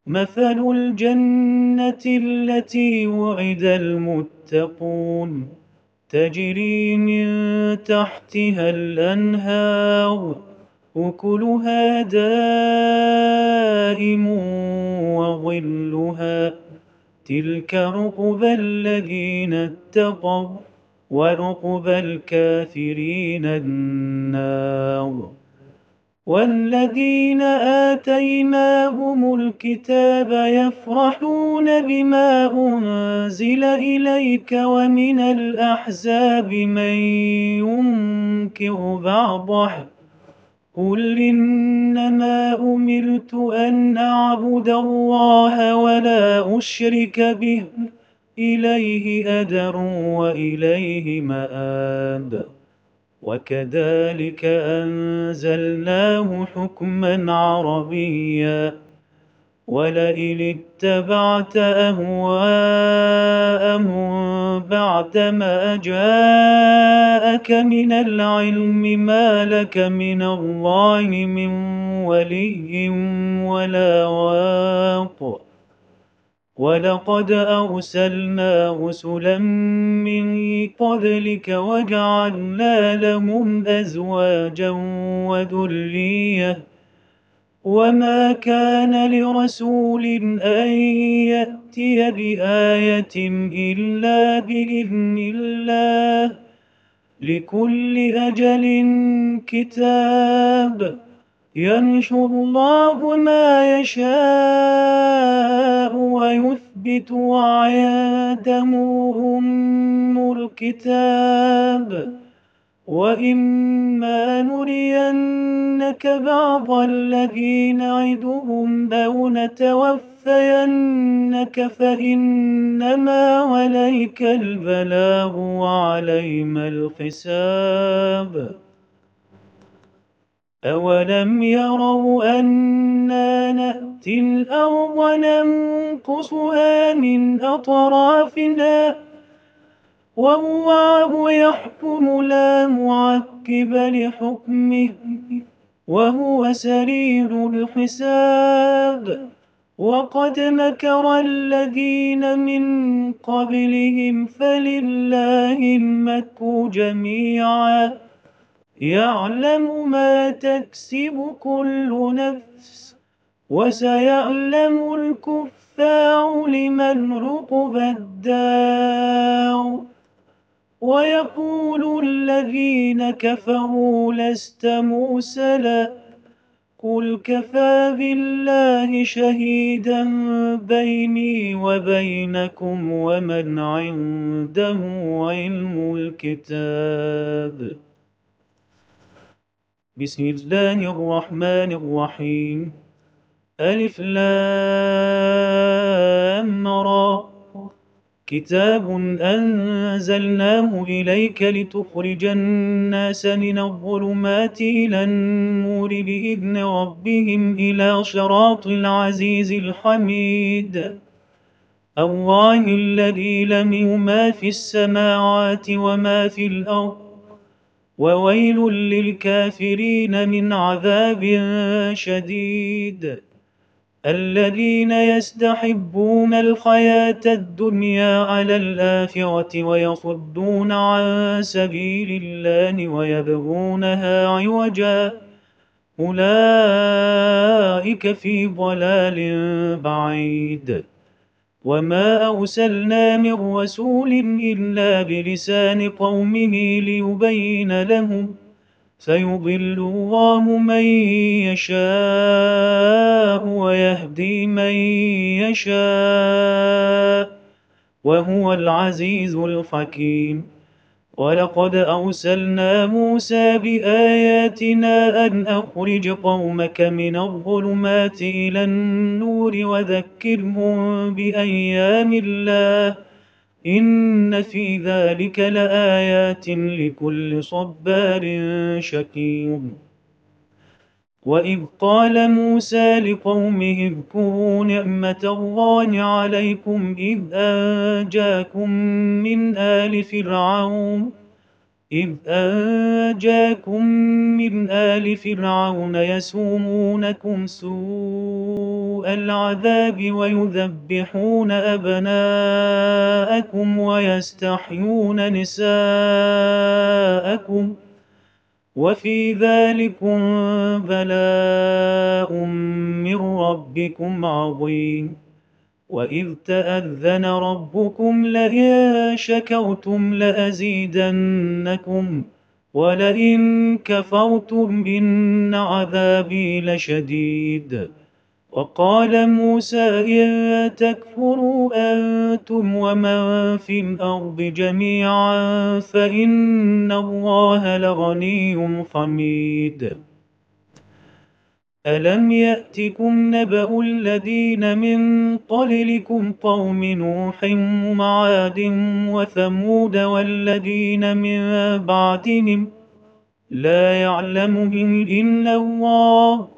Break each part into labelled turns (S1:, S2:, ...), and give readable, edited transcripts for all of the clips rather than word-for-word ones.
S1: مثل الجنة التي وعد المتقون تجري من تحتها الأنهار أكلها دائم وظلها تلك عقبى الذين اتقوا وعقبى الكافرين النار. والذين آتيناهم الكتاب يفرحون بما أنزل إليك ومن الأحزاب من ينكر بعضه قل إنما أمرت أن أعبد الله ولا أشرك به إليه أدعو وإليه مآب. وكذلك أنزلناه حكما عربيا ولئن اتبعت أهواءهم بعدما جاءك من العلم ما لك من الله من ولي ولا واق. ولقد أرسلنا رسلا من قبلك وجعلنا لهم أزواجا وذرية وما كان لرسول أن يأتي بآية إلا بإذن الله لكل أجل كتاب يمحو الله ما يشاء ويثبت وعنده أم الكتاب. وإما نرينك بعض الذي نعدهم أو نتوفينك فإنما عليك البلاغ وعلينا الحساب. أولم يروا أنا نأتي الأرض ننقصها من أطرافنا والله يحكم لا معقب لحكمه وهو سريع الحساب. وقد مكر الذين من قبلهم فلله المكر جميعا يعلم ما تكسب كل نفس وسيعلم الكفار لمن عقبى الدار. ويقول الذين كفروا لست مرسلا قل كفى بالله شهيدا بيني وبينكم ومن عنده علم الكتاب. بسم الله الرحمن الرحيم ألف لام را كتاب أنزلناه إليك لتخرج الناس من الظلمات إلى النور بإذن ربهم إلى صراط العزيز الحميد الله الذي له ما في السماوات وما في الأرض وويل للكافرين من عذاب شديد. الذين يستحبون الحياة الدنيا على الآخرة ويصدون عن سبيل الله ويبغونها عوجا أولئك في ضلال بعيد. وما أرسلنا من رسول إلا بلسان قومه ليبين لهم فيضل الله من يشاء ويهدي من يشاء وهو العزيز الحكيم. ولقد أرسلنا موسى بآياتنا أن أخرج قومك من الظلمات إلى النور وذكرهم بأيام الله إن في ذلك لآيات لكل صبار شكور. وإذ قال موسى لقومه اذكروا نعمة الله عليكم إذ أنجاكم من آل فرعون يسومونكم سوء سوء العذاب ويذبحون أبناءكم ويستحيون نساءكم وفي ذلكم بلاء من ربكم عظيم. وإذ تأذن ربكم لئن شكرتم لأزيدنكم ولئن كفرتم إن عذابي لشديد. وقال موسى إن تكفروا أنتم ومن في الأرض جميعا فإن الله لغني حميد. ألم يأتكم نبأ الذين من قبلكم قوم نوح وعاد وثمود والذين من بعدهم لا يعلمهم إلا الله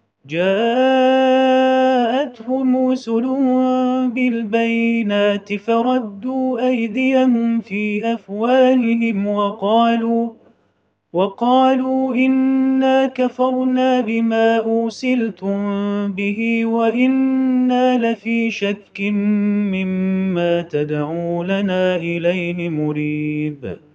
S1: جاءتهم رسل بالبينات فردوا أيديهم في أفواههم وقالوا إنا كفرنا بما أرسلتم به وإنا لفي شك مما تدعوننا إليه مريب.